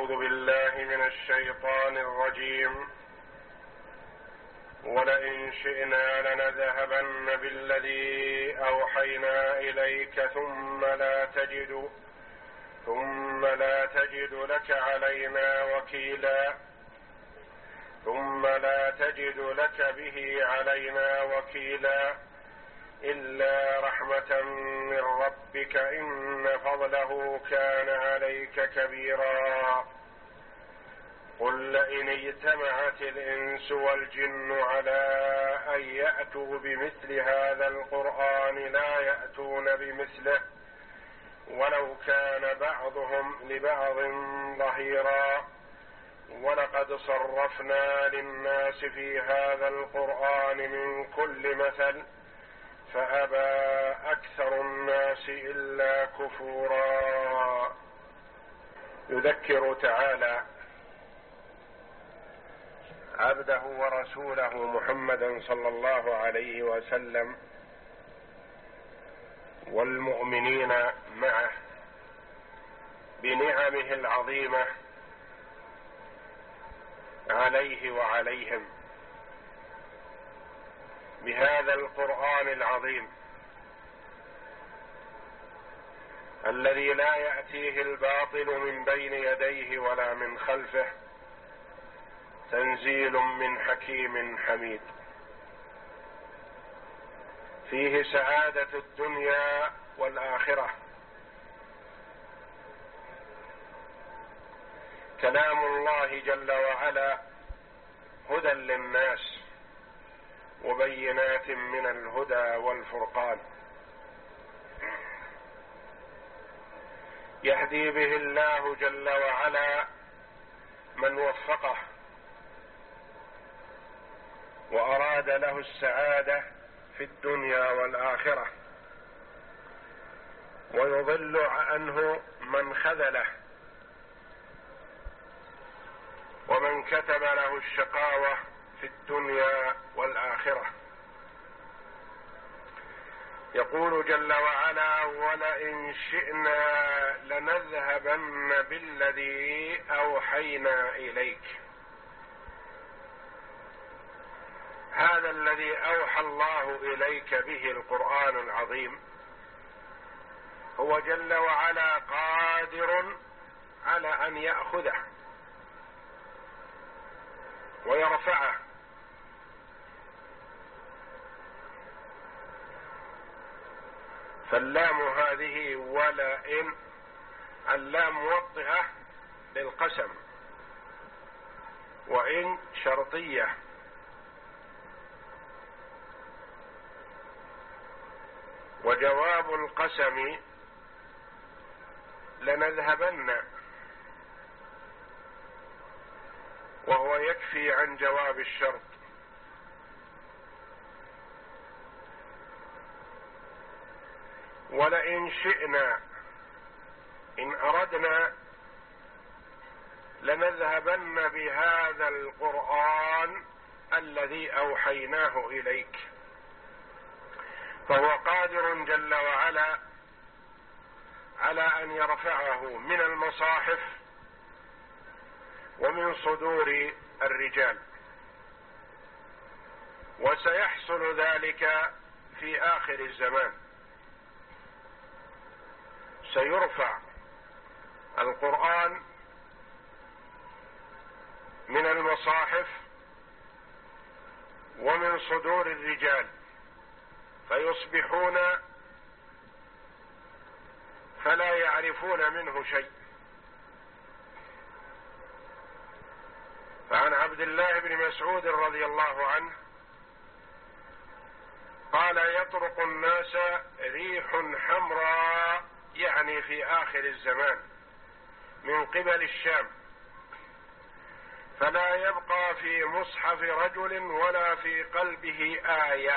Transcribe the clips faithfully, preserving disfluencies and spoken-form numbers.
أعوذ بالله من الشيطان الرجيم. ولئن شئنا لنذهبن بالذي أوحينا إليك ثم لا تجد ثم لا تجد لك علينا وكيلا ثم لا تجد لك به علينا وكيلا إلا رحمة من ربك إن فضله كان عليك كبيرا. قل لئن اجتمعت الإنس والجن على أن يأتوا بمثل هذا القرآن لا يأتون بمثله ولو كان بعضهم لبعض ظهيرا. ولقد صرفنا للناس في هذا القرآن من كل مثل فأبى أكثر الناس إلا كفورا. يذكر تعالى عبده ورسوله محمدا صلى الله عليه وسلم والمؤمنين معه بنعمه العظيمة عليه وعليهم بهذا القرآن العظيم الذي لا يأتيه الباطل من بين يديه ولا من خلفه، تنزيل من حكيم حميد، فيه سعادة الدنيا والآخرة. كلام الله جل وعلا هدى للناس وبينات من الهدى والفرقان، يهدي به الله جل وعلا من وفقه وأراد له السعادة في الدنيا والآخرة، ويضل عنه من خذله ومن كتب له الشقاوة في الدنيا والآخرة. يقول جل وعلا: ولئن شئنا لنذهبن بالذي أوحينا إليك. هذا الذي أوحى الله إليك به القرآن العظيم هو جل وعلا قادر على أن يأخذه ويرفعه، فاللام هذه ولئن اللام موطئة للقسم، وإن شرطية، وجواب القسم لنذهبن، وهو يكفي عن جواب الشرط. ولئن شئنا إن أردنا لنذهبن بهذا القرآن الذي أوحيناه إليك، فهو قادر جل وعلا على أن يرفعه من المصاحف ومن صدور الرجال، وسيحصل ذلك في آخر الزمان. سيرفع القرآن من المصاحف ومن صدور الرجال، فيصبحون فلا يعرفون منه شيء. فعن عبد الله بن مسعود رضي الله عنه قال: يطرق الناس ريح حمراء، يعني في آخر الزمان، من قبل الشام، فلا يبقى في مصحف رجل ولا في قلبه آية.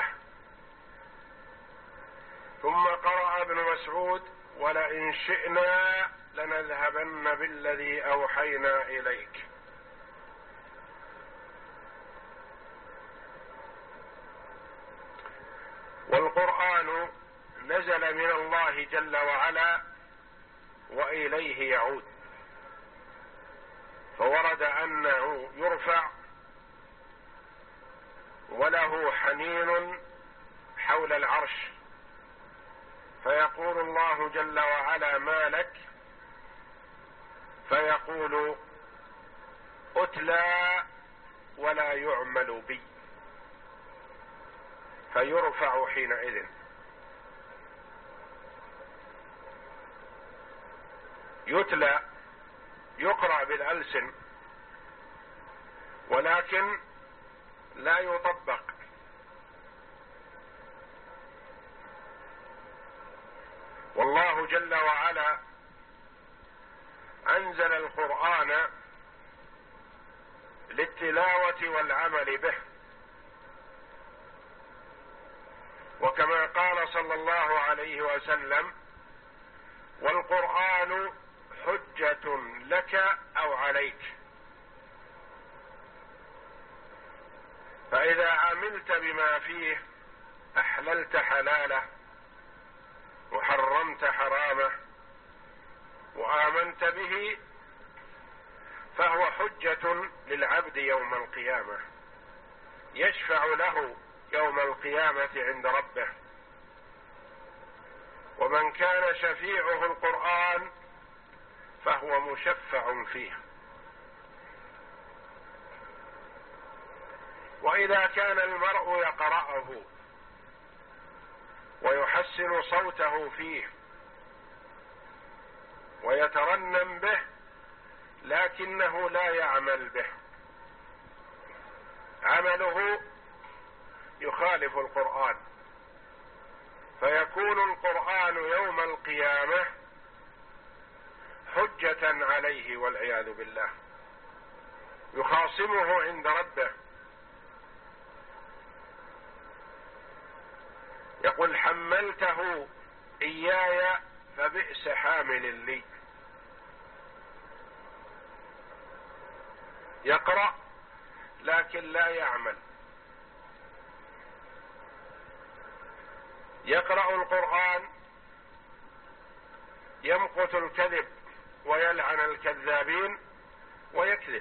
ثم قرأ ابن مسعود: ولئن شئنا لنذهبن بالذي أوحينا إليك. والقرآن نزل من الله جل وعلا وإليه يعود، فورد أنه يرفع وله حنين حول العرش، فيقول الله جل وعلا: ما لك؟ فيقول: أتلى ولا يعمل بي، فيرفع حينئذ. يتلى يقرأ بالألسن ولكن لا يطبق. والله جل وعلا أنزل القرآن للتلاوة والعمل به، وكما قال صلى الله عليه وسلم: والقرآن حجة لك أو عليك. فإذا عملت بما فيه أحللت حلاله وحرمت حرامه وآمنت به، فهو حجة للعبد يوم القيامة، يشفع له يوم القيامة عند ربه. ومن كان شفيعه القرآن فهو مشفع فيه. وإذا كان المرء يقرأه ويحسن صوته فيه ويترنم به لكنه لا يعمل به، عمله يخالف القرآن، فيكون القرآن يوم القيامة حجة عليه والعياذ بالله، يخاصمه عند ربه. يقول: حملته إياي فبئس حامل لي. يقرأ لكن لا يعمل، يقرأ القرآن يمقت الكذب ويلعن الكذابين ويكذب،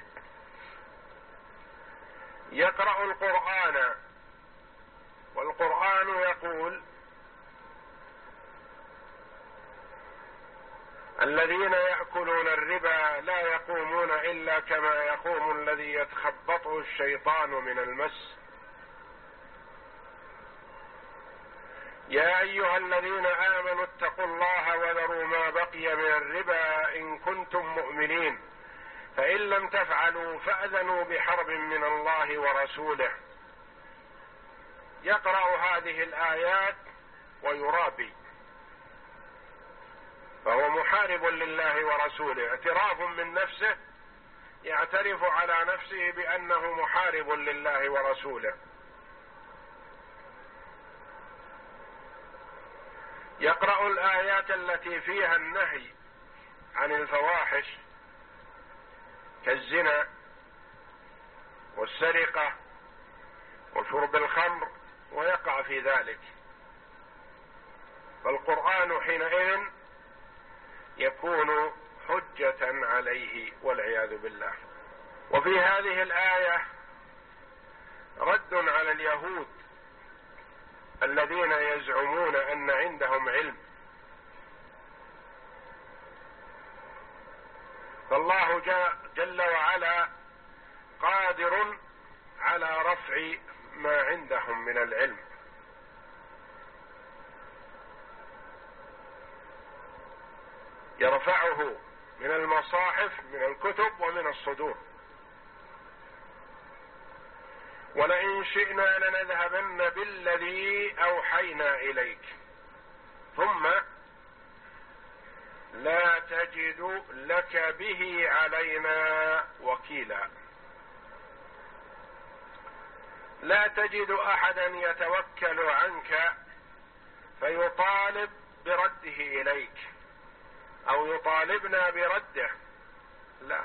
يقرأ القرآن والقرآن يقول: الذين يأكلون الربا لا يقومون إلا كما يقوم الذي يتخبطه الشيطان من المس. يا أيها الذين آمنوا اتقوا الله وذروا ما بقي من الربا إن كنتم مؤمنين، فإن لم تفعلوا فأذنوا بحرب من الله ورسوله. يقرأ هذه الآيات ويرابي، فهو محارب لله ورسوله، اعتراف من نفسه، يعترف على نفسه بأنه محارب لله ورسوله. يقرأ الآيات التي فيها النهي عن الفواحش كالزنا والسرقة وشرب الخمر ويقع في ذلك، فالقرآن حينئذ يكون حجة عليه والعياذ بالله. وفي هذه الآية رد على اليهود الذين يزعمون أن عندهم علم، فالله جل وعلا قادر على رفع ما عندهم من العلم، يرفعه من المصاحف من الكتب ومن الصدور. ولئن شئنا لنذهبن بالذي أوحينا إليك ثم لا تجد لك به علينا وكيلا. لا تجد أحدا يتوكل عنك فيطالب برده إليك أو يطالبنا برده، لا،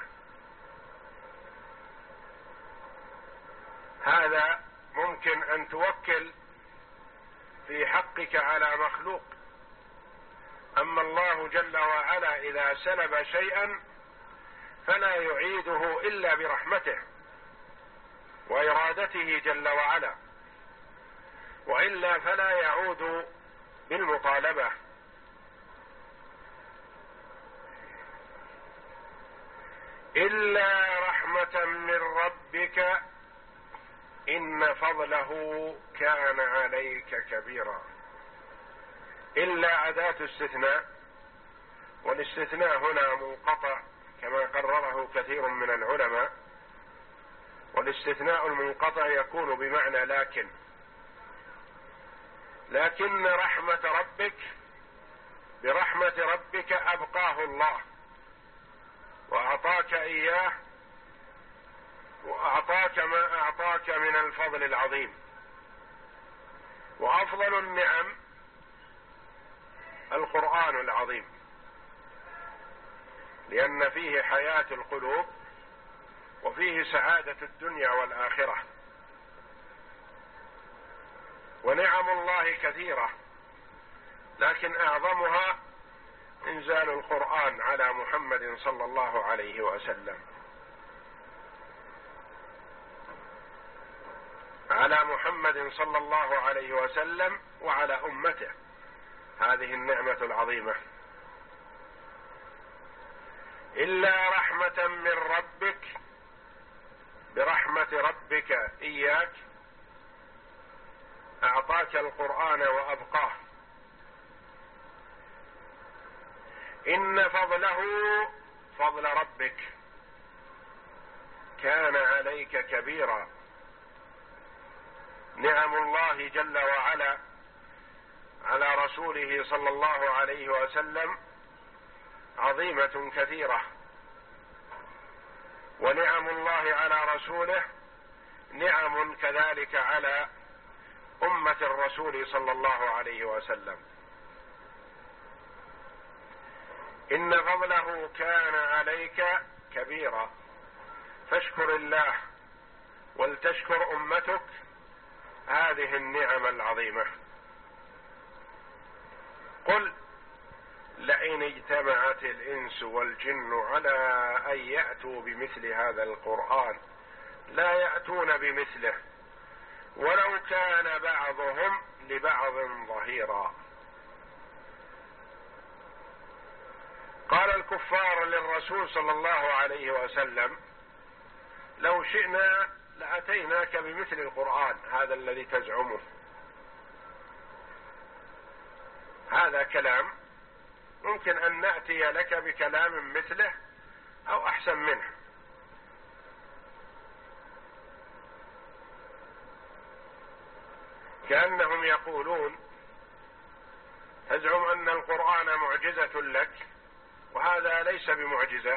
هذا ممكن أن توكل في حقك على مخلوق، أما الله جل وعلا إذا سلب شيئا فلا يعيده إلا برحمته وإرادته جل وعلا، وإلا فلا يعود بالمطالبة. إلا رحمة من ربك إن فضله كان عليك كبيرا. إلا أداة استثناء، والاستثناء هنا منقطع كما قرره كثير من العلماء، والاستثناء المنقطع يكون بمعنى لكن. لكن رحمة ربك، برحمة ربك أبقاه الله وأعطاك إياه، وأعطاك ما أعطاك من الفضل العظيم. وأفضل النعم القرآن العظيم، لأن فيه حياة القلوب وفيه سعادة الدنيا والآخرة. ونعم الله كثيرة، لكن أعظمها إنزال القرآن على محمد صلى الله عليه وسلم، على محمد صلى الله عليه وسلم وعلى أمته، هذه النعمة العظيمة. إلا رحمة من ربك، برحمة ربك إياك أعطاك القرآن وأبقاه. إن فضله، فضل ربك، كان عليك كبيرا. نعم الله جل وعلا على رسوله صلى الله عليه وسلم عظيمة كثيرة، ونعم الله على رسوله نعم كذلك على أمة الرسول صلى الله عليه وسلم. إن فضله كان عليك كبيرا، فاشكر الله ولتشكر أمتك هذه النعم العظيمة. قل لئن اجتمعت الإنس والجن على أن يأتوا بمثل هذا القرآن لا يأتون بمثله ولو كان بعضهم لبعض ظهيرا. قال الكفار للرسول صلى الله عليه وسلم: لو شئنا لأتيناك بمثل القرآن هذا الذي تزعمه. هذا كلام ممكن أن نأتي لك بكلام مثله أو أحسن منه. كأنهم يقولون: تزعم أن القرآن معجزة لك وهذا ليس بمعجزة،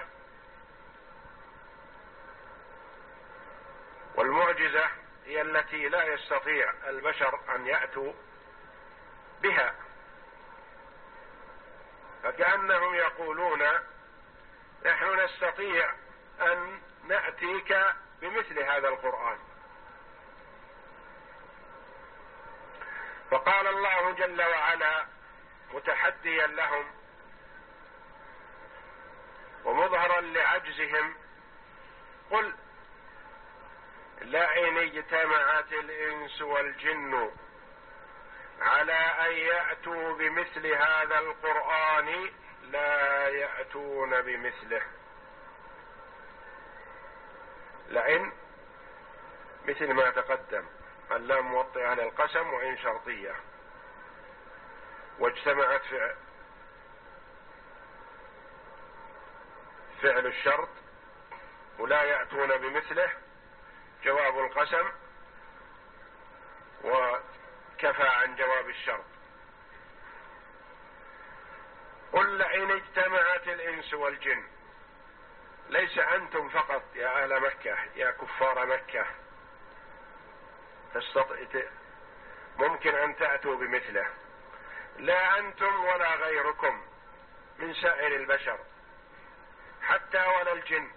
والمعجزة هي التي لا يستطيع البشر أن يأتوا بها. فكأنهم يقولون: نحن نستطيع أن نأتيك بمثل هذا القرآن. فقال الله جل وعلا متحديا لهم ومظهرا لعجزهم: قل لئن اجتمعت الإنس والجن على أن يأتوا بمثل هذا القرآن لا يأتون بمثله. لئن مثل ما تقدم، اللام موطئة للقسم وإن شرطية، واجتمعت فعل, فعل الشرط، ولا يأتون بمثله جواب القسم، وكفى عن جواب الشرط. قل لئن اجتمعت الإنس والجن، ليس أنتم فقط يا أهل مكة يا كفار مكة تستطيع ممكن أن تأتوا بمثله، لا أنتم ولا غيركم من سائر البشر حتى ولا الجن.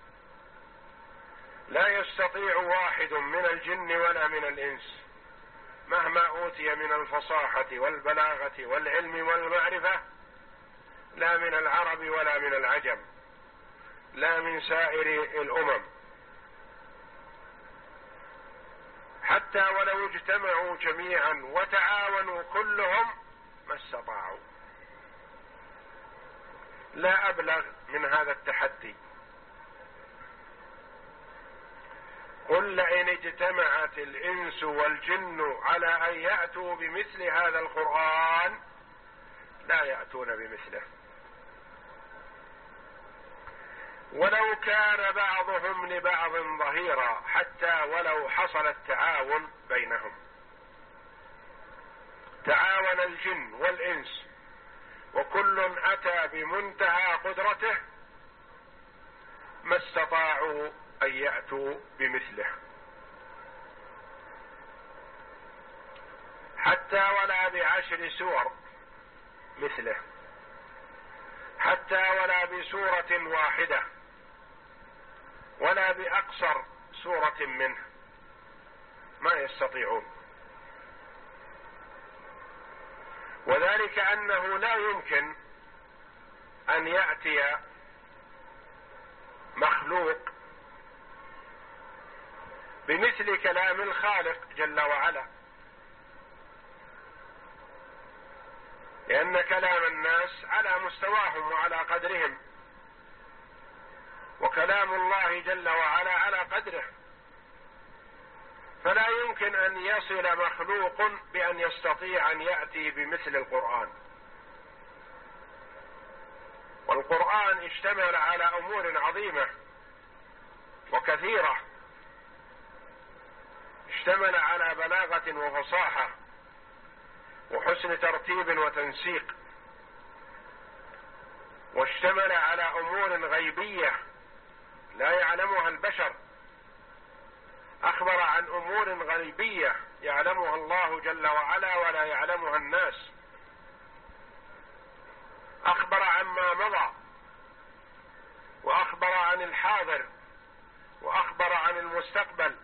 لا يستطيع واحد من الجن ولا من الإنس مهما أوتي من الفصاحة والبلاغة والعلم والمعرفة، لا من العرب ولا من العجم، لا من سائر الأمم، حتى ولو اجتمعوا جميعا وتعاونوا كلهم ما استطاعوا. لا أبلغ من هذا التحدي. قل لئن اجتمعت الإنس والجن على أن يأتوا بمثل هذا القرآن لا يأتون بمثله ولو كان بعضهم لبعض ظهيرا، حتى ولو حصل التعاون بينهم. تعاون الجن والإنس وكل أتى بمنتهى قدرته ما استطاعوا أن يأتوا بمثله، حتى ولا بعشر سور مثله، حتى ولا بسورة واحدة، ولا بأقصر سورة منه، ما يستطيعون. وذلك أنه لا يمكن أن يأتي مخلوق بمثل كلام الخالق جل وعلا، لأن كلام الناس على مستواهم وعلى قدرهم، وكلام الله جل وعلا على قدره، فلا يمكن أن يصل مخلوق بأن يستطيع أن يأتي بمثل القرآن. والقرآن اشتمل على أمور عظيمة وكثيرة، اشتمل على بلاغة وفصاحة وحسن ترتيب وتنسيق، واشتمل على أمور غيبية لا يعلمها البشر، أخبر عن أمور غيبية يعلمها الله جل وعلا ولا يعلمها الناس، أخبر عما مضى، وأخبر عن الحاضر، وأخبر عن المستقبل،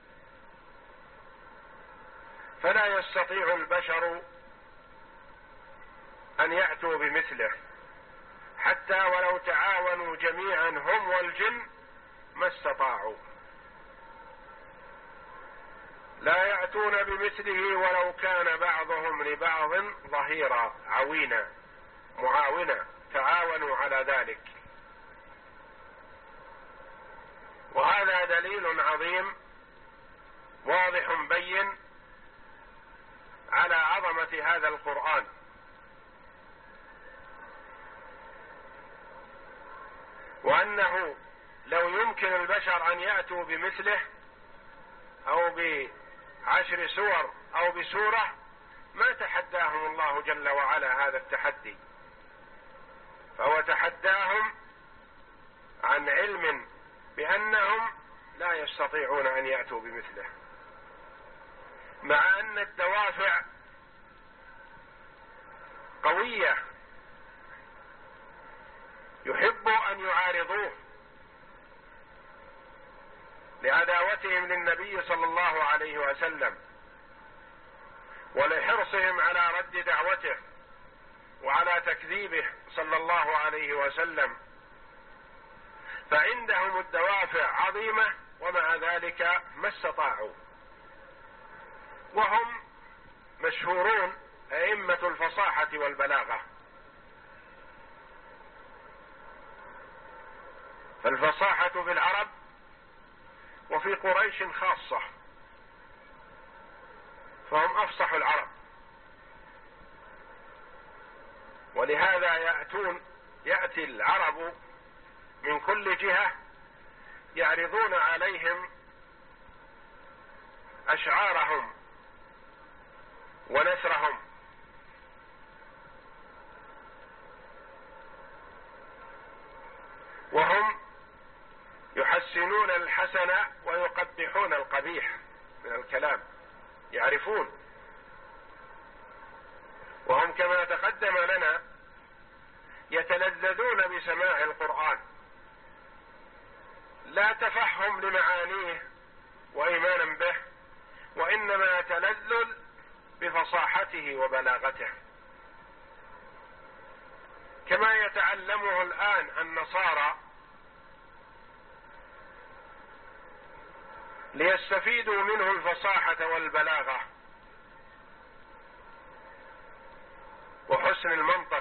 فلا يستطيع البشر أن يأتوا بمثله، حتى ولو تعاونوا جميعا هم والجن ما استطاعوا. لا يأتون بمثله ولو كان بعضهم لبعض ظهيرا، عوينا، معاونا، تعاونوا على ذلك. وهذا دليل عظيم واضح بين على عظمة هذا القرآن، وأنه لو يمكن البشر أن يأتوا بمثله أو بعشر سور أو بسورة ما تحداهم الله جل وعلا هذا التحدي، فهو تحداهم عن علم بأنهم لا يستطيعون أن يأتوا بمثله، مع أن الدوافع قوية يحب أن يعارضوه لعداوتهم للنبي صلى الله عليه وسلم ولحرصهم على رد دعوته وعلى تكذيبه صلى الله عليه وسلم، فعندهم الدوافع عظيمة ومع ذلك ما استطاعوا. وهم مشهورون أئمة الفصاحة والبلاغة، فالفصاحة في العرب وفي قريش خاصة، فهم أفصح العرب، ولهذا يأتون يأتي العرب من كل جهة يعرضون عليهم أشعارهم ونثرهم، وهم يحسنون الحسن ويقبحون القبيح من الكلام، يعرفون. وهم كما تقدم لنا يتلذذون بسماع القرآن، لا تفهم لمعانيه وإيمانا به، وإنما تلذذ بفصاحته وبلاغته، كما يتعلمه الآن النصارى ليستفيدوا منه الفصاحة والبلاغة وحسن المنطق.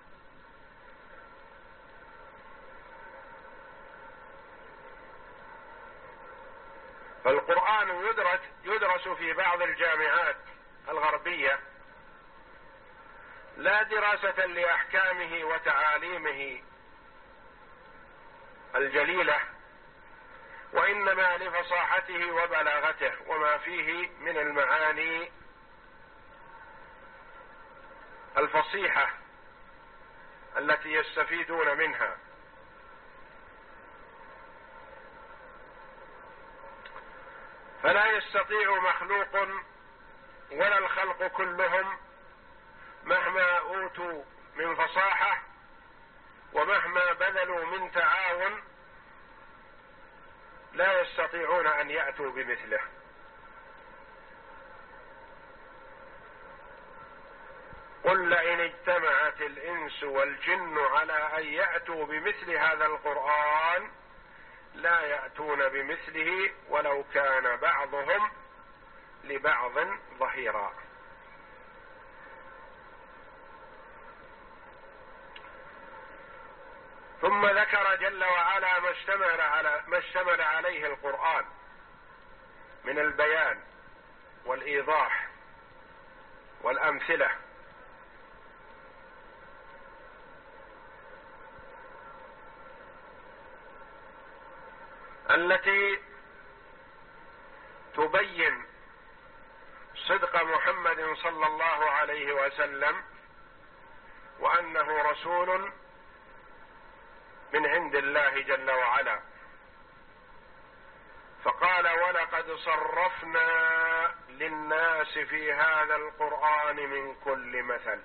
فالقرآن يدرس يدرس في بعض الجامعات الغربية لا دراسة لأحكامه وتعاليمه الجليلة، وإنما لفصاحته وبلاغته وما فيه من المعاني الفصيحة التي يستفيدون منها. فلا يستطيع مخلوق ولا الخلق كلهم مهما أوتوا من فصاحة ومهما بذلوا من تعاون لا يستطيعون أن يأتوا بمثله. قل لئن اجتمعت الإنس والجن على أن يأتوا بمثل هذا القرآن لا يأتون بمثله ولو كان بعضهم لبعض ظهيرا. ثم ذكر جل وعلا ما اشتمل على ما اشتمل عليه القرآن من البيان والإيضاح والأمثلة التي تبين صدق محمد صلى الله عليه وسلم وأنه رسول من عند الله جل وعلا. فقال ولقد صرفنا للناس في هذا القرآن من كل مثل،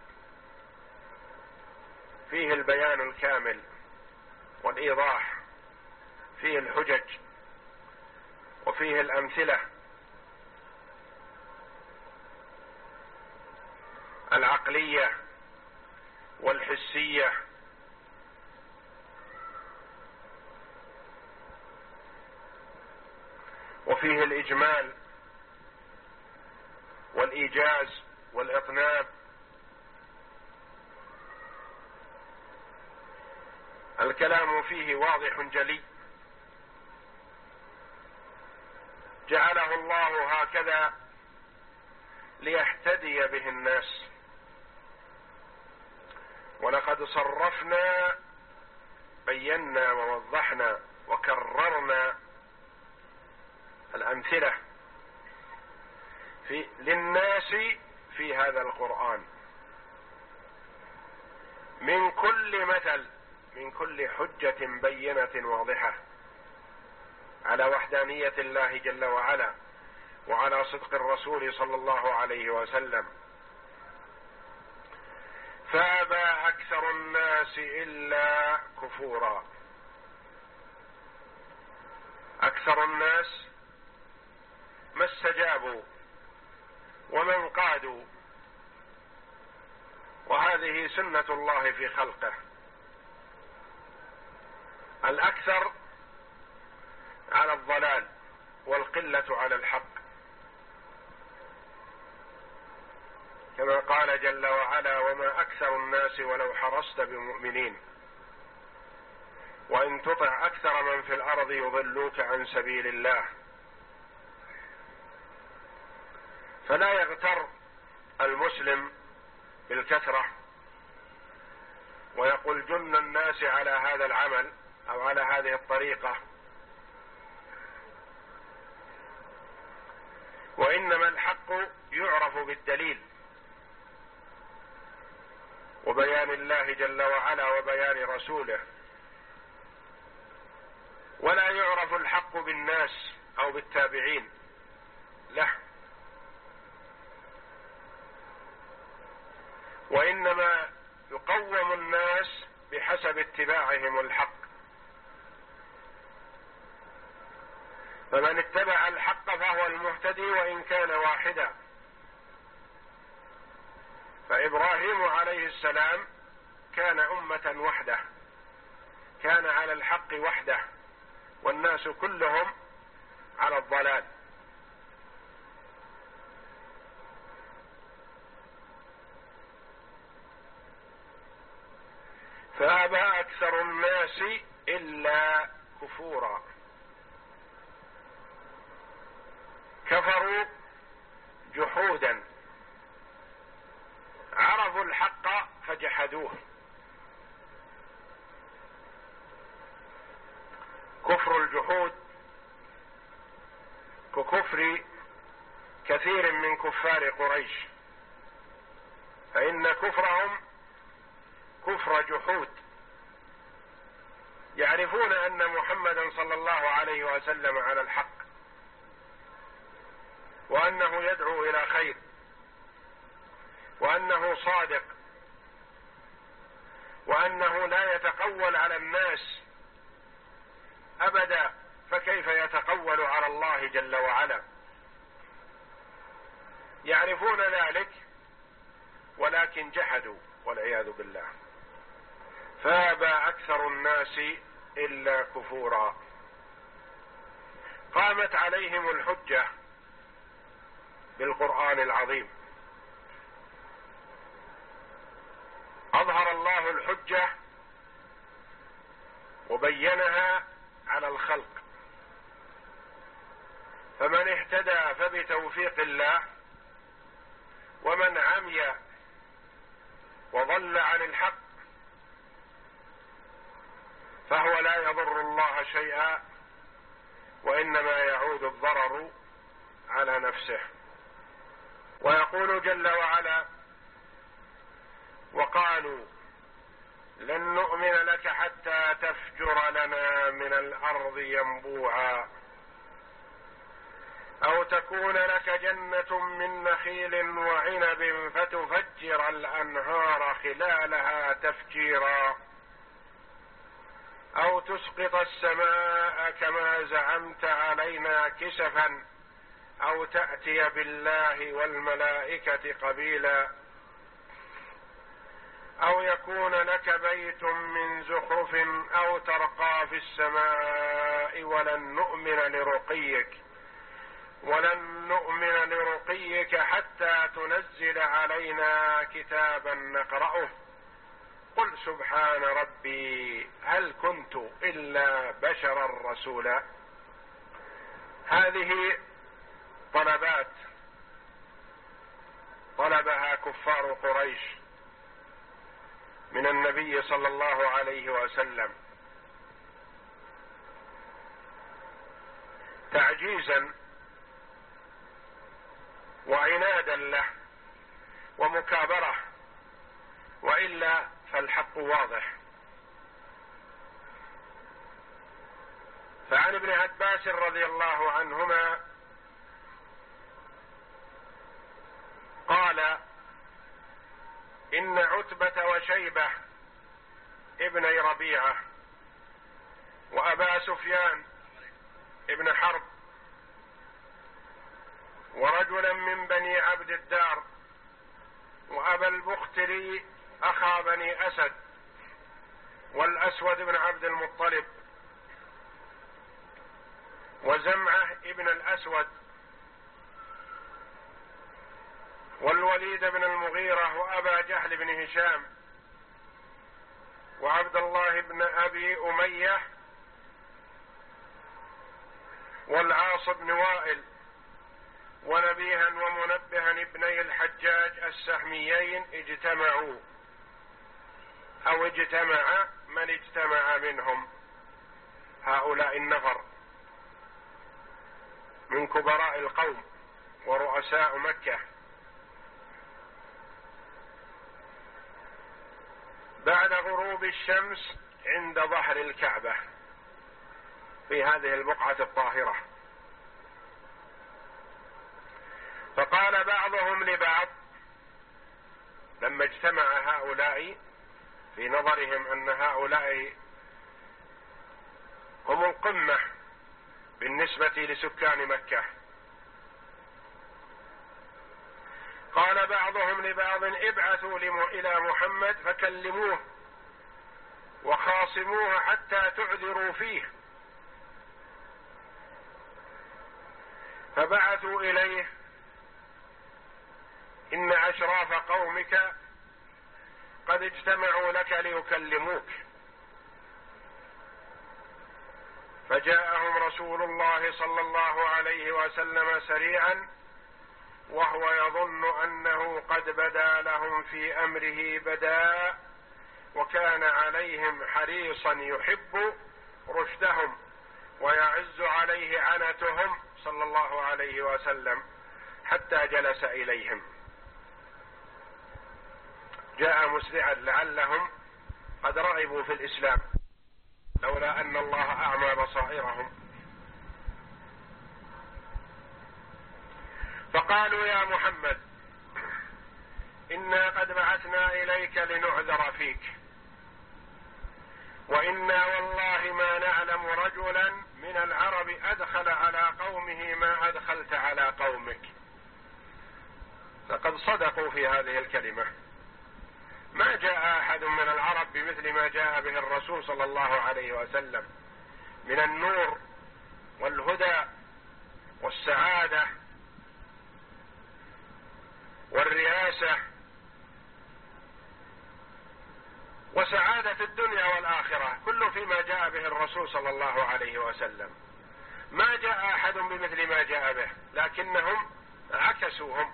فيه البيان الكامل والإيضاح، فيه الحجج وفيه الأمثلة العقلية والحسية وفيه الإجمال والإيجاز والإطناب. الكلام فيه واضح جلي، جعله الله هكذا ليهتدي به الناس. ولقد صرفنا، بينا ووضحنا وكررنا الأمثلة في للناس في هذا القرآن من كل مثل، من كل حجة بينة واضحة على وحدانية الله جل وعلا وعلى صدق الرسول صلى الله عليه وسلم. فأبى أكثر الناس إلا كفورا. أكثر الناس ما استجابوا وما انقادوا، وهذه سنة الله في خلقه. الأكثر على الضلال والقلة على الحق، كما قال جل وعلا وما أكثر الناس ولو حرصت بمؤمنين وإن تطع أكثر من في الأرض يضلوك عن سبيل الله. فلا يغتر المسلم بالكثرة ويقول جن الناس على هذا العمل أو على هذه الطريقة، وإنما الحق يعرف بالدليل وبيان الله جل وعلا وبيان رسوله، ولا يعرف الحق بالناس أو بالتابعين له، وإنما يقوم الناس بحسب اتباعهم الحق. فمن اتبع الحق فهو المهتدي وإن كان واحدا. فإبراهيم عليه السلام كان أمة وحده، كان على الحق وحده، والناس كلهم على الضلال. فأبى أكثر الناس إلا كفورا. كفروا جحودا، عرفوا الحق فجحدوه. كفر الجحود ككفر كثير من كفار قريش، فإن كفرهم كفر جحود، يعرفون أن محمدا صلى الله عليه وسلم على الحق، وأنه يدعو إلى خير، وأنه صادق، وأنه لا يتقول على الناس أبدا، فكيف يتقول على الله جل وعلا؟ يعرفون ذلك ولكن جحدوا والعياذ بالله. فأبى أكثر الناس إلا كفورا. قامت عليهم الحجة بالقرآن العظيم، أظهر الله الحجة وبينها على الخلق، فمن اهتدى فبتوفيق الله، ومن عمي وضل عن الحق فهو لا يضر الله شيئا، وإنما يعود الضرر على نفسه. ويقول جل وعلا: وقالوا لن نؤمن لك حتى تفجر لنا من الأرض ينبوعا أو تكون لك جنة من نخيل وعنب فتفجر الأنهار خلالها تفجيرا أو تسقط السماء كما زعمت علينا كسفا أو تأتي بالله والملائكة قبيلا أو يكون لك بيت من زخرف أو ترقى في السماء ولن نؤمن لرقيك ولن نؤمن لرقيك حتى تنزل علينا كتابا نقرأه قل سبحان ربي هل كنت إلا بشرا رسولا. هذه طلبات طلبها كفار قريش من النبي صلى الله عليه وسلم تعجيزا وعنادا له ومكابرة، وإلا فالحق واضح. فعن ابن عباس رضي الله عنهما قال: إن عتبة وشيبة ابني ربيعة وأبا سفيان ابن حرب ورجلا من بني عبد الدار وأبا البختري أخا بني أسد والأسود بن عبد المطلب وزمعة ابن الأسود والوليد بن المغيرة وأبا جهل بن هشام وعبد الله بن أبي أمية والعاص بن وائل ونبيها ومنبها ابني الحجاج السهميين اجتمعوا أو اجتمع من اجتمع منهم. هؤلاء النفر من كبراء القوم ورؤساء مكة بعد غروب الشمس عند ظهر الكعبة في هذه البقعة الطاهرة. فقال بعضهم لبعض لما اجتمع هؤلاء في نظرهم أن هؤلاء هم القمة بالنسبة لسكان مكة، قال بعضهم لبعض ابعثوا إلى محمد فكلموه وخاصموه حتى تعذروا فيه. فبعثوا إليه: إن أشراف قومك قد اجتمعوا لك ليكلموك. فجاءهم رسول الله صلى الله عليه وسلم سريعا وهو يظن أنه قد بدا لهم في أمره بدا، وكان عليهم حريصا يحب رشدهم ويعز عليه عنتهم صلى الله عليه وسلم، حتى جلس إليهم. جاء مسرعا لعلهم قد رغبوا في الإسلام لولا أن الله أعمى بصائرهم. فقالوا يا محمد إنا قد بعثنا إليك لنعذر فيك، وإنا والله ما نعلم رجلا من العرب أدخل على قومه ما أدخلت على قومك. فقد صدقوا في هذه الكلمة. ما جاء أحد من العرب بمثل ما جاء به الرسول صلى الله عليه وسلم من النور والهدى والسعادة والرياسة وسعادة الدنيا والآخرة، كله فيما جاء به الرسول صلى الله عليه وسلم. ما جاء أحد بمثل ما جاء به، لكنهم عكسوهم.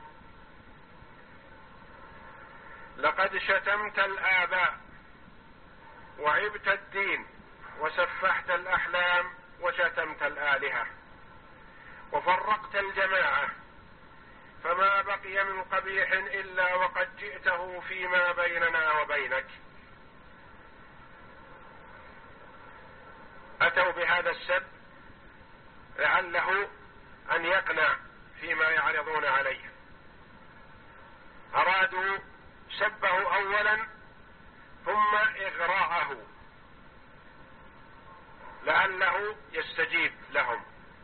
لقد شتمت الآباء وعبت الدين وسفحت الأحلام وشتمت الآلهة وفرقت الجماعة، فما بقي من قبيح إلا وقد جئته فيما بيننا وبينك. أتوا بهذا السب لعله أن يقنع فيما يعرضون عليه. أرادوا سبه أولا ثم إغراءه لعله يستجيب لهم.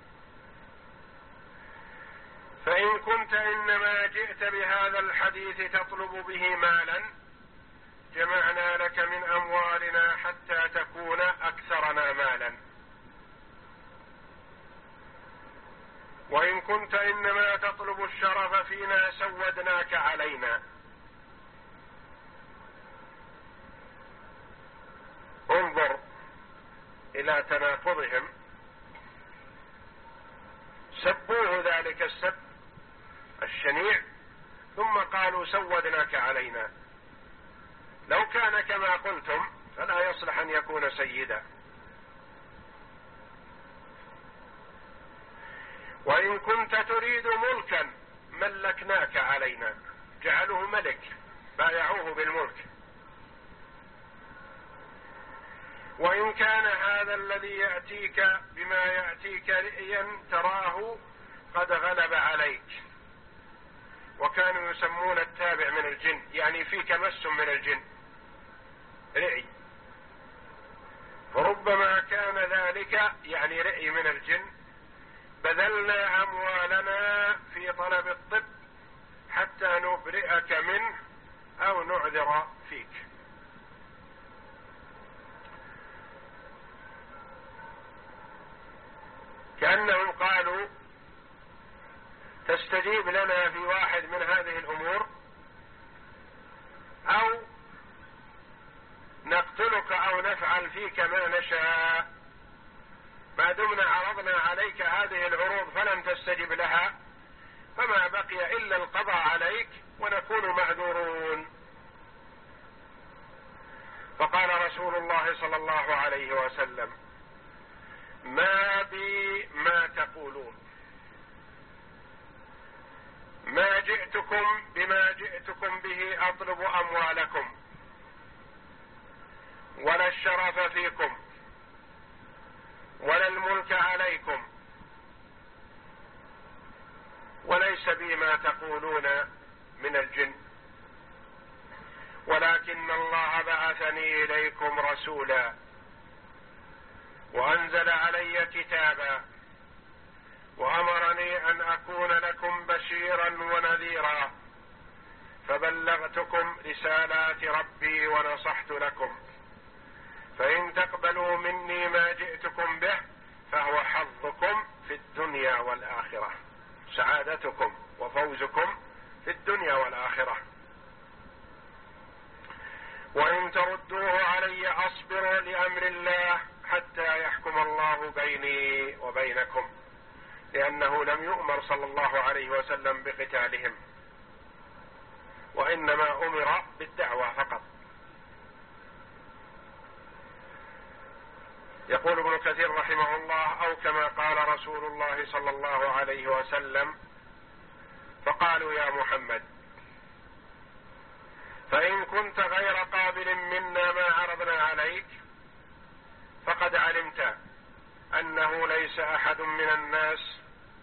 فإن كنت إنما جئت بهذا الحديث تطلب به مالا جمعنا لك من أموالنا حتى تكون أكثرنا مالا، وإن كنت إنما تطلب الشرف فينا سودناك علينا. انظر إلى تناقضهم، سبوه ذلك السب الشنيع ثم قالوا سودناك علينا. لو كان كما قلتم فلا يصلح أن يكون سيدا. وإن كنت تريد ملكا ملكناك علينا، جعلوه ملك، بايعوه بالملك. وإن كان هذا الذي يأتيك بما يأتيك رئيا تراه قد غلب عليك. وكانوا يسمون التابع من الجن، يعني فيك مس من الجن، رئي. فربما كان ذلك يعني رئي من الجن. بذلنا أموالنا في طلب الطب حتى نبرئك منه أو نعذر فيك. كأنهم قالوا تستجيب لنا في واحد من هذه الأمور أو نقتلك أو نفعل فيك ما نشاء. ما دمنا عرضنا عليك هذه العروض فلم تستجب لها فما بقي إلا القضاء عليك ونكون معذورون. فقال رسول الله صلى الله عليه وسلم ما بي ما تقولون، ما جئتكم بما جئتكم به أطلب أموالكم ولا الشرف فيكم ولا الملك عليكم، وليس بي ما تقولون من الجن، ولكن الله بعثني إليكم رسولا وأنزل علي كتابا وأمرني أن أكون لكم بشيرا ونذيرا، فبلغتكم رسالات ربي ونصحت لكم، فإن تقبلوا مني ما جئتكم به فهو حظكم في الدنيا والآخرة، سعادتكم وفوزكم في الدنيا والآخرة. وإن تردوه علي أصبر لأمر الله حتى يحكم الله بيني وبينكم، لأنه لم يؤمر صلى الله عليه وسلم بقتالهم، وإنما أمر بالدعوة فقط. يقول ابن كثير رحمه الله: أو كما قال رسول الله صلى الله عليه وسلم: فقالوا يا محمد فإن كنت غير قابل منا ما عرضنا عليك فقد علمت أنه ليس أحد من الناس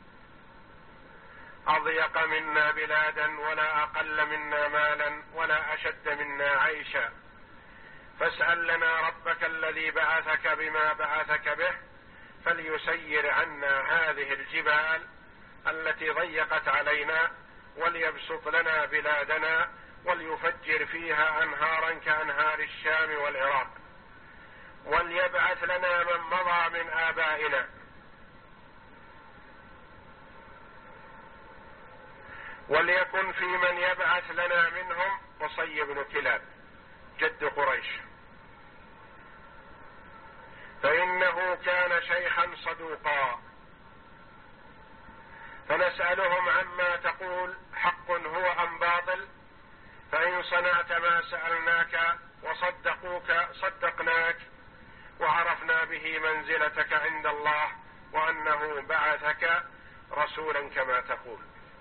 أضيق منا بلادا ولا أقل منا مالا ولا أشد منا عيشا، فاسأل لنا ربك الذي بعثك بما بعثك به فليسير عنا هذه الجبال التي ضيقت علينا وليبسط لنا بلادنا وليفجر فيها أنهارا كأنهار الشام والعراق، وليبعث لنا من مضى من آبائنا، وليكن في من يبعث لنا منهم قصي بن كلاب جد قريش، فإنه كان شيخا صدوقا، فنسألهم عما تقول حق هو أم باطل، فإن صنعت ما سألناك وصدقوك صدقناك وعرفنا به منزلتك عند الله وأنه بعثك رسولا كما تقول،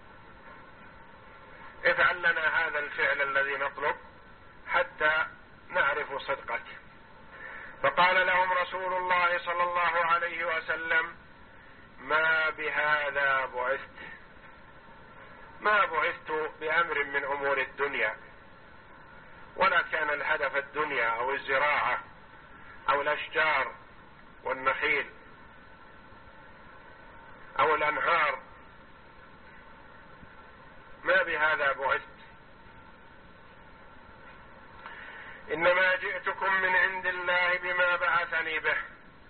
افعل لنا هذا الفعل الذي نطلب حتى نعرف صدقك. فقال لهم رسول الله صلى الله عليه وسلم: ما بهذا بعثت، ما بعثت بأمر من أمور الدنيا، ولا كان الهدف الدنيا أو الزراعة أو الأشجار والنخيل أو الأنهار، ما بهذا بعثت، إنما جئتكم من عند الله بما بعثني به،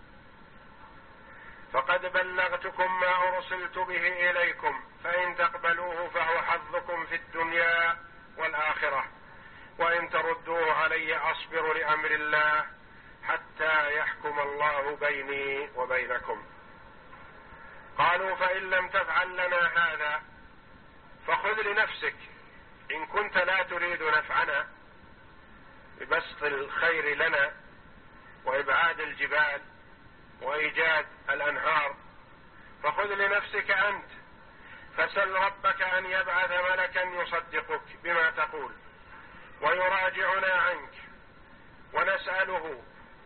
فقد بلغتكم ما أرسلت به إليكم، فإن تقبلوه فهو حظكم في الدنيا والآخرة، وإن تردوه علي أصبر لأمر الله حتى يحكم الله بيني وبينكم. قالوا: فإن لم تفعل لنا هذا فخذ لنفسك، إن كنت لا تريد نفعنا ببسط الخير لنا وإبعاد الجبال وإيجاد الأنهار، فخذ لنفسك أنت، فسل ربك أن يبعث ملكا يصدقك بما تقول ويراجعنا عنك، ونسأله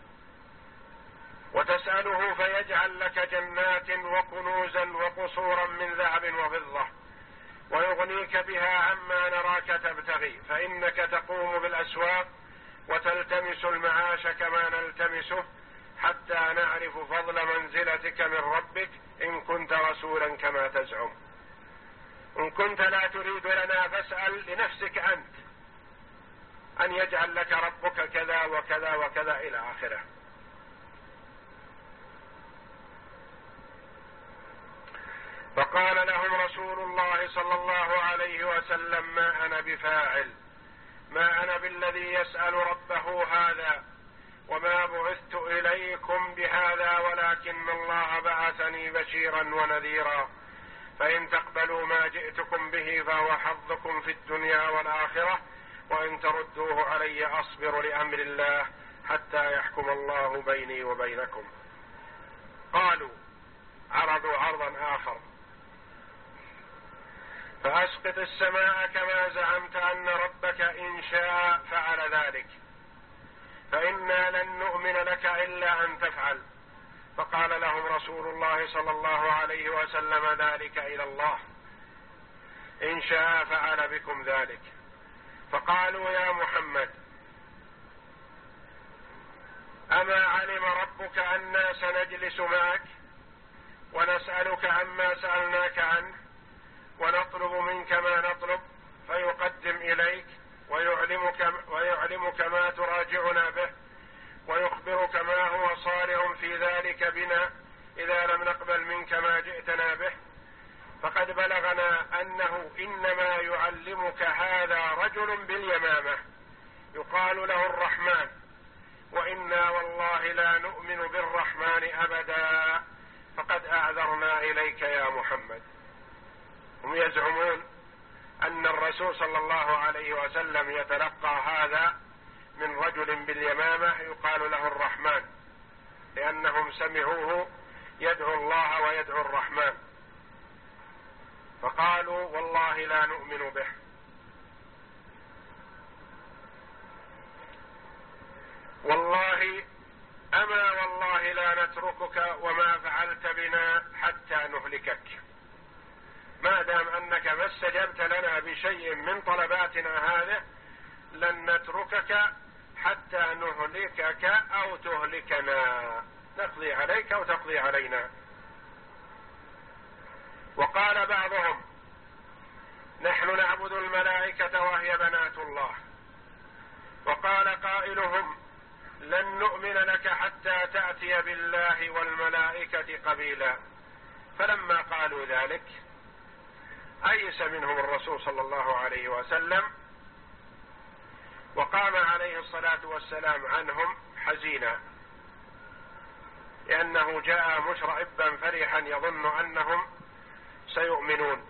وتسأله فيجعل لك جنات وكنوزا وقصورا من ذهب وفضة ويغنيك بها عما نراك تبتغي، فإنك تقوم بالأسواق وتلتمس المعاش كما نلتمسه حتى نعرف فضل منزلتك من ربك إن كنت رسولا كما تزعم. إن كنت لا تريد لنا فاسأل لنفسك أنت أن يجعل لك ربك كذا وكذا وكذا إلى آخره. فقال لهم رسول الله صلى الله عليه وسلم: ما أنا بفاعل، ما أنا بالذي يسأل ربه هذا، وما بعثت إليكم بهذا، ولكن الله بعثني بشيرا ونذيرا، فإن تقبلوا ما جئتكم به فهو حظكم في الدنيا والآخرة، وإن تردوه علي أصبر لأمر الله حتى يحكم الله بيني وبينكم. قالوا، عرضوا عرضا آخر: فأسقط السماء كما زعمت أن ربك إن شاء فعل ذلك، فإنا لن نؤمن لك إلا أن تفعل. فقال لهم رسول الله صلى الله عليه وسلم: ذلك إلى الله، إن شاء فعل بكم ذلك. فقالوا: يا محمد أما علم ربك أننا سنجلس معك ونسألك عما سألناك عنه ونطلب منك ما نطلب، فيقدم إليك ويعلمك, ويعلمك ما تراجعنا به ويخبرك ما هو صارع في ذلك بنا إذا لم نقبل منك ما جئتنا به؟ فقد بلغنا أنه إنما يعلمك هذا رجل باليمامة يقال له الرحمن، وإنا والله لا نؤمن بالرحمن أبدا فقد أعذرنا إليك يا محمد. هم يزعمون أن الرسول صلى الله عليه وسلم يتلقى هذا من رجل باليمامة يقال له الرحمن، لأنهم سمعوه يدعو الله ويدعو الرحمن، فقالوا والله لا نؤمن به. والله أما والله لا نتركك وما فعلت بنا حتى نهلكك، ما دام أنك ما استجبت لنا بشيء من طلباتنا هذه لن نتركك حتى نهلكك أو تهلكنا، نقضي عليك أو تقضي علينا. وقال بعضهم نحن نعبد الملائكة وهي بنات الله. وقال قائلهم لن نؤمن لك حتى تأتي بالله والملائكة قبيلا. فلما قالوا ذلك أيس منهم الرسول صلى الله عليه وسلم، وقام عليه الصلاة والسلام عنهم حزينا، لأنه جاء مشرئبا فرحا يظن أنهم سيؤمنون.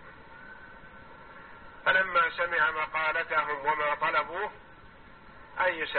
فلما سمع مقالتهم وما طلبوه أيس،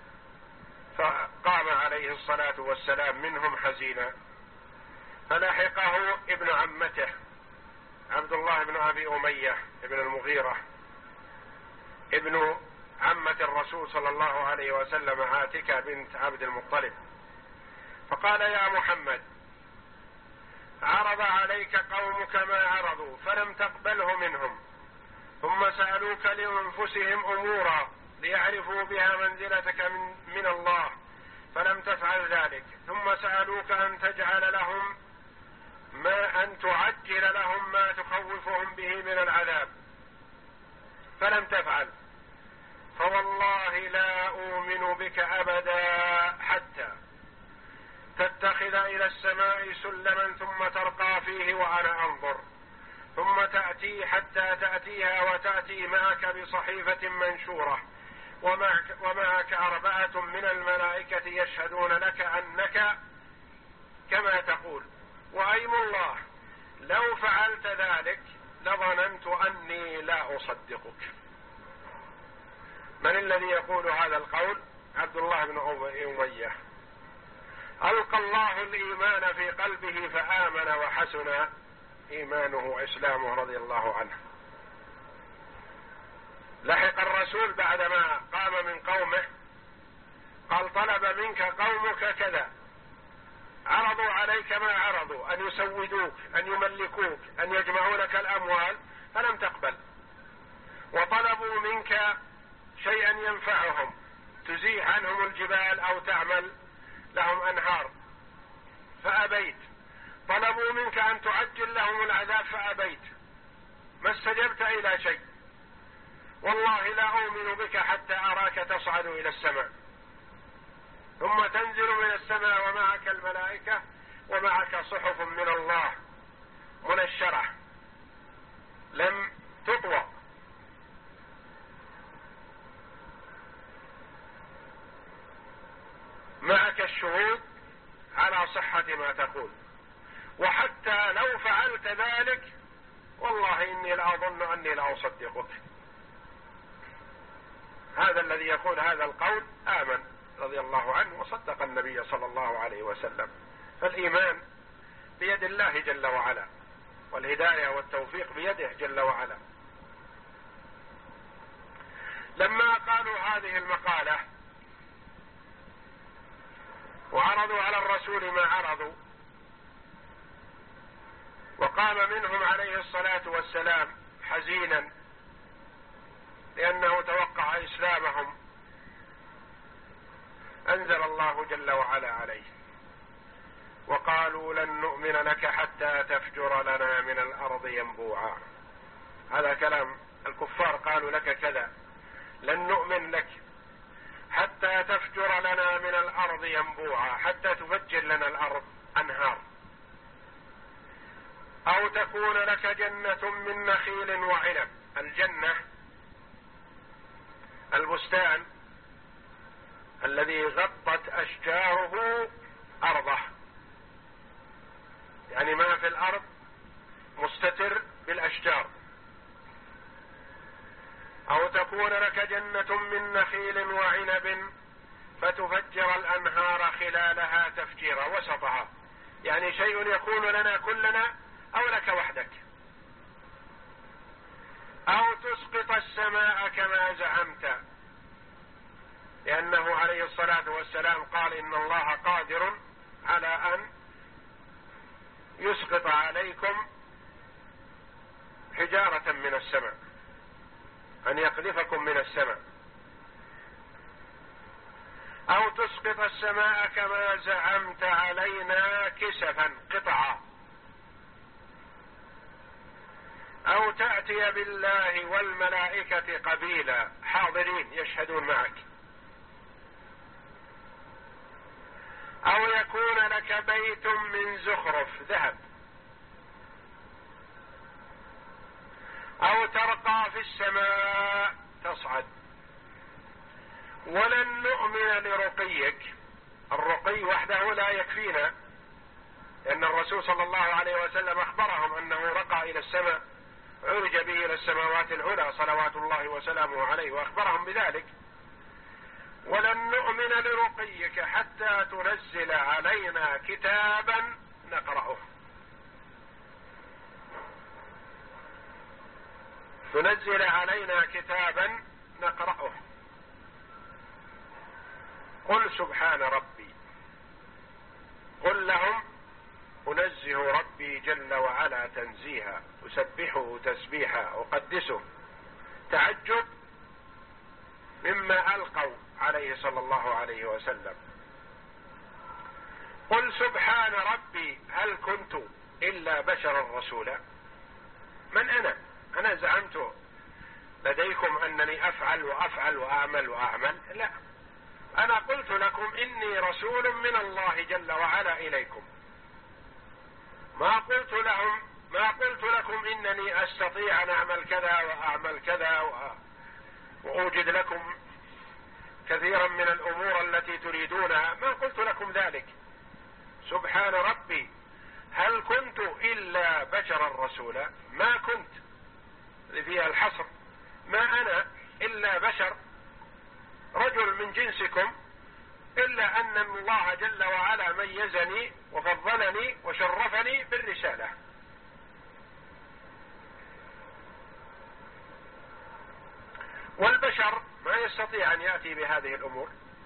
فقام عليه الصلاة والسلام منهم حزينا. فلحقه ابن عمته عبد الله بن أبي أمية ابن المغيرة ابن عمة الرسول صلى الله عليه وسلم عاتكة بنت عبد المطلب، فقال يا محمد عرض عليك قومك ما عرضوا فلم تقبله منهم، ثم سألوك لأنفسهم أمورا ليعرفوا بها منزلتك من, من الله فلم تفعل ذلك، ثم سألوك أن تجعل لهم ما أن تعجل لهم ما تخوفهم به من العذاب فلم تفعل، فوالله لا أؤمن بك أبدا حتى تتخذ إلى السماء سلما ثم ترقى فيه وأنا أنظر، ثم تأتي حتى تأتيها وتأتي معك بصحيفة منشورة ومعك, ومعك أربعة من الملائكة يشهدون لك أنك كما تقول، وأيم الله لو فعلت ذلك لظننت أني لا أصدقك. من الذي يقول هذا القول؟ عبد الله بن أمية. ألقى الله الإيمان في قلبه فآمن وحسن إيمانه إسلامه رضي الله عنه. لحق الرسول بعدما قام من قومه قال طلب منك قومك كذا، عرضوا عليك ما عرضوا، أن يسودوك، أن يملكوك، أن يجمعوا لك الأموال فلم تقبل، وطلبوا منك شيئا ينفعهم، تزيح عنهم الجبال أو تعمل لهم أنهار فأبيت، طلبوا منك أن تعجل لهم العذاب فأبيت، ما استجبت إلى شيء. والله لا أؤمن بك حتى أراك تصعد إلى السماء ثم تنزل من السماء ومعك الملائكة ومعك صحف من الله منشرة لم تطوى، معك الشهود على صحة ما تقول، وحتى لو فعلت ذلك والله إني لأظن أني لا أصدقك. هذا الذي يقول هذا القول آمن رضي الله عنه وصدق النبي صلى الله عليه وسلم. فالإيمان بيد الله جل وعلا، والهداية والتوفيق بيده جل وعلا. لما قالوا هذه المقالة وعرضوا على الرسول ما عرضوا، وقام منهم عليه الصلاة والسلام حزينا لأنه توقع إسلامهم، أنزل الله جل وعلا عليه وقالوا لن نؤمن لك حتى تفجر لنا من الأرض ينبوعا. هذا كلام الكفار، قالوا لك كذا، لن نؤمن لك حتى تفجر لنا من الأرض ينبوعا، حتى تفجر لنا الأرض أنهار، أو تكون لك جنة من نخيل وعنب. الجنة البستان الذي غطت أشجاره أرضه، يعني ما في الأرض مستتر بالأشجار. أو تكون لك جنة من نخيل وعنب فتفجر الأنهار خلالها تفجيرا، وسطها، يعني شيء يكون لنا كلنا أو لك وحدك. أو تسقط السماء كما زعمت، لأنه عليه الصلاة والسلام قال إن الله قادر على أن يسقط عليكم حجارة من السماء، أن يقذفكم من السماء. أو تسقط السماء كما زعمت علينا كسفا قطعا. أو تأتي بالله والملائكة قبيلا، حاضرين يشهدون معك. أو يكون لك بيت من زخرف ذهب. أو ترقى في السماء تصعد. ولن نؤمن لرقيك، الرقي وحده لا يكفينا، لأن الرسول صلى الله عليه وسلم أخبرهم أنه رقى إلى السماء، عرج به إلى السماوات العلى صلوات الله وسلامه عليه، وأخبرهم بذلك. ولن نؤمن لرقيك حتى تنزل علينا كتابا نقرأه. تنزل علينا كتابا نقرأه. قل سبحان ربي، قل لهم أنزه ربي جل وعلا تنزيها، أسبحه تسبيحا، أقدسه، تعجب مما ألقوا عليه صلى الله عليه وسلم. قل سبحان ربي هل كنت إلا بشرا رسولا. من أنا؟ أنا زعمت لديكم أنني أفعل وأفعل وأعمل وأعمل؟ لا، أنا قلت لكم إني رسول من الله جل وعلا إليكم. ما قلت لهم ما قلت لكم إنني أستطيع أن أعمل كذا وأعمل كذا وأوجد لكم كثيرا من الأمور التي تريدونها، ما قلت لكم ذلك. سبحان ربي هل كنت إلا بشرا رسولا. ما كنت فيها الحصر، ما أنا إلا بشر رجل من جنسكم، إلا أن الله جل وعلا ميزني وفضلني وشرفني بالرسالة. والبشر ما يستطيع أن يأتي بهذه الأمور.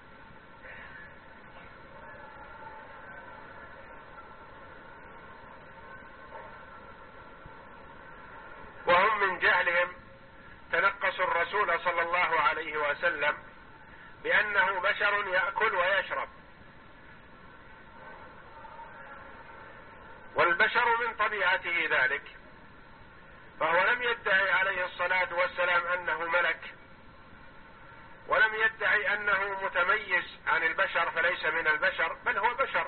وهم من جهلهم تنقصوا الرسول صلى الله عليه وسلم بأنه بشر يأكل ويشرب، والبشر من طبيعته ذلك، فهو لم يدعي عليه الصلاة والسلام أنه ملك، ولم يدعي أنه متميز عن البشر فليس من البشر، بل هو بشر.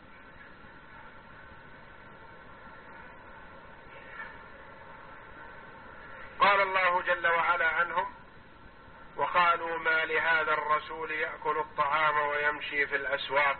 قال الله جل وعلا عنهم: وقالوا ما لهذا الرسول يأكل الطعام ويمشي في الأسواق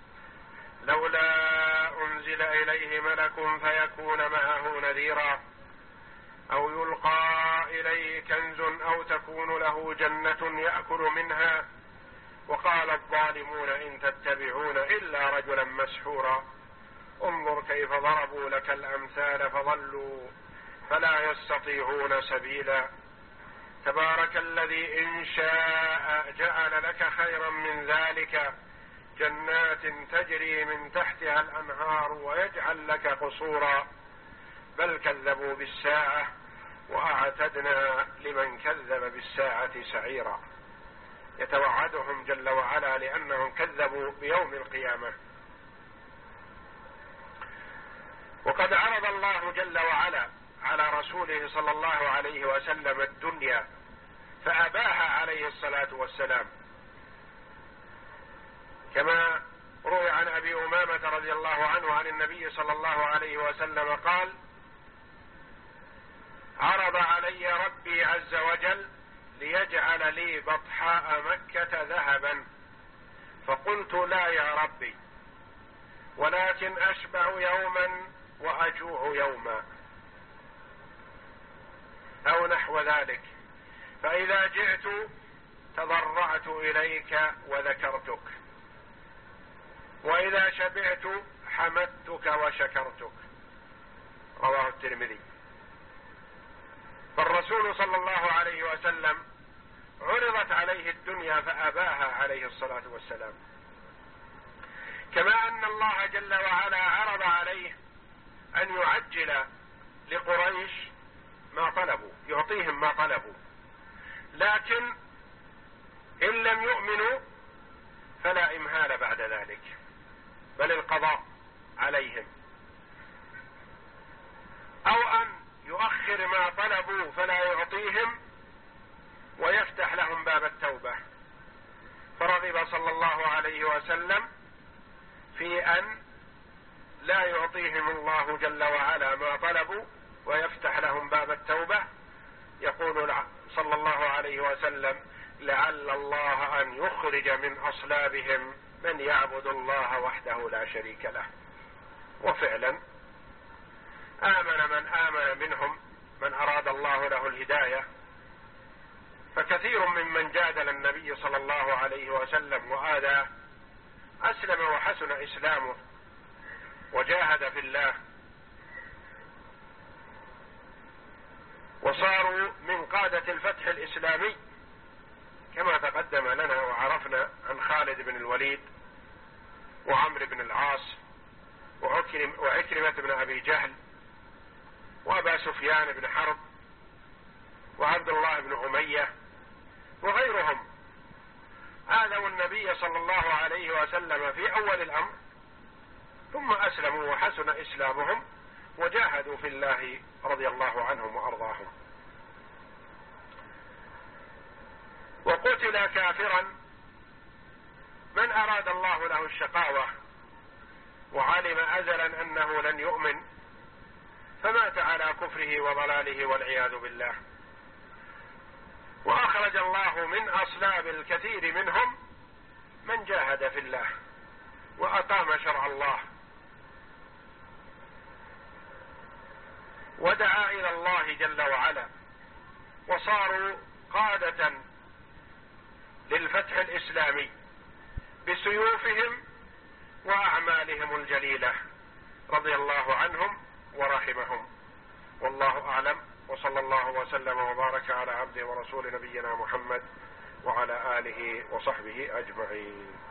لولا أنزل إليه ملك فيكون معه نذيرا أو يلقى إليه كنز أو تكون له جنة يأكل منها وقال الظالمون إن تتبعون إلا رجلا مسحورا انظر كيف ضربوا لك الأمثال فضلوا فلا يستطيعون سبيلا تبارك الذي إن شاء جعل لك خيرا من ذلك جنات تجري من تحتها الأنهار ويجعل لك قصورا بل كذبوا بالساعة وأعتدنا لمن كذب بالساعة سعيرا. يتوعدهم جل وعلا لأنهم كذبوا بيوم القيامة. وقد عرض الله جل وعلا على رسوله صلى الله عليه وسلم الدنيا فأباها عليه الصلاة والسلام، كما روي عن أبي أمامة رضي الله عنه عن النبي صلى الله عليه وسلم قال: عرض علي ربي عز وجل ليجعل لي بطحاء مكة ذهبا فقلت لا يا ربي، ولكن أشبع يوما وأجوع يوما، أو نحو ذلك، فإذا جئت تضرعت إليك وذكرتك، وإذا شبعت حمدتك وشكرتك. رواه الترمذي. فالرسول صلى الله عليه وسلم عرضت عليه الدنيا فأباها عليه الصلاة والسلام، كما أن الله جل وعلا عرض عليه أن يعجل لقريش ما طلبوا، يعطيهم ما طلبوا، لكن إن لم يؤمنوا فلا إمهال بعد ذلك، بل القضاء عليهم، أو أن يؤخر ما طلبوا فلا يعطيهم ويفتح لهم باب التوبة. فرغب صلى الله عليه وسلم في أن لا يعطيهم الله جل وعلا ما طلبوا ويفتح لهم باب التوبة. يقول صلى الله عليه وسلم: لعل الله أن يخرج من أصلابهم من يعبد الله وحده لا شريك له. وفعلا آمن من آمن منهم من أراد الله له الهداية، فكثير ممن جادل النبي صلى الله عليه وسلم وآذاه أسلم وحسن إسلامه وجاهد في الله، وصاروا من قادة الفتح الإسلامي، كما تقدم لنا وعرفنا عن خالد بن الوليد وعمرو بن العاص وعكرمة بن أبي جهل وأبا سفيان بن حرب وعبد الله بن أمية وغيرهم، آذوا النبي صلى الله عليه وسلم في أول الأمر، ثم أسلموا وحسن إسلامهم وجاهدوا في الله رضي الله عنهم وأرضاهم. وقتل كافرا من أراد الله له الشقاوة وعلم أزلا أنه لن يؤمن، فمات على كفره وضلاله والعياذ بالله. وأخرج الله من أصلاب الكثير منهم من جاهد في الله وأقام شرع الله ودعا إلى الله جل وعلا، وصاروا قادة للفتح الإسلامي بسيوفهم وأعمالهم الجليلة، رضي الله عنهم ورحمهم. والله أعلم، وصلى الله وسلم وبارك على عبده ورسول نبينا محمد وعلى آله وصحبه أجمعين.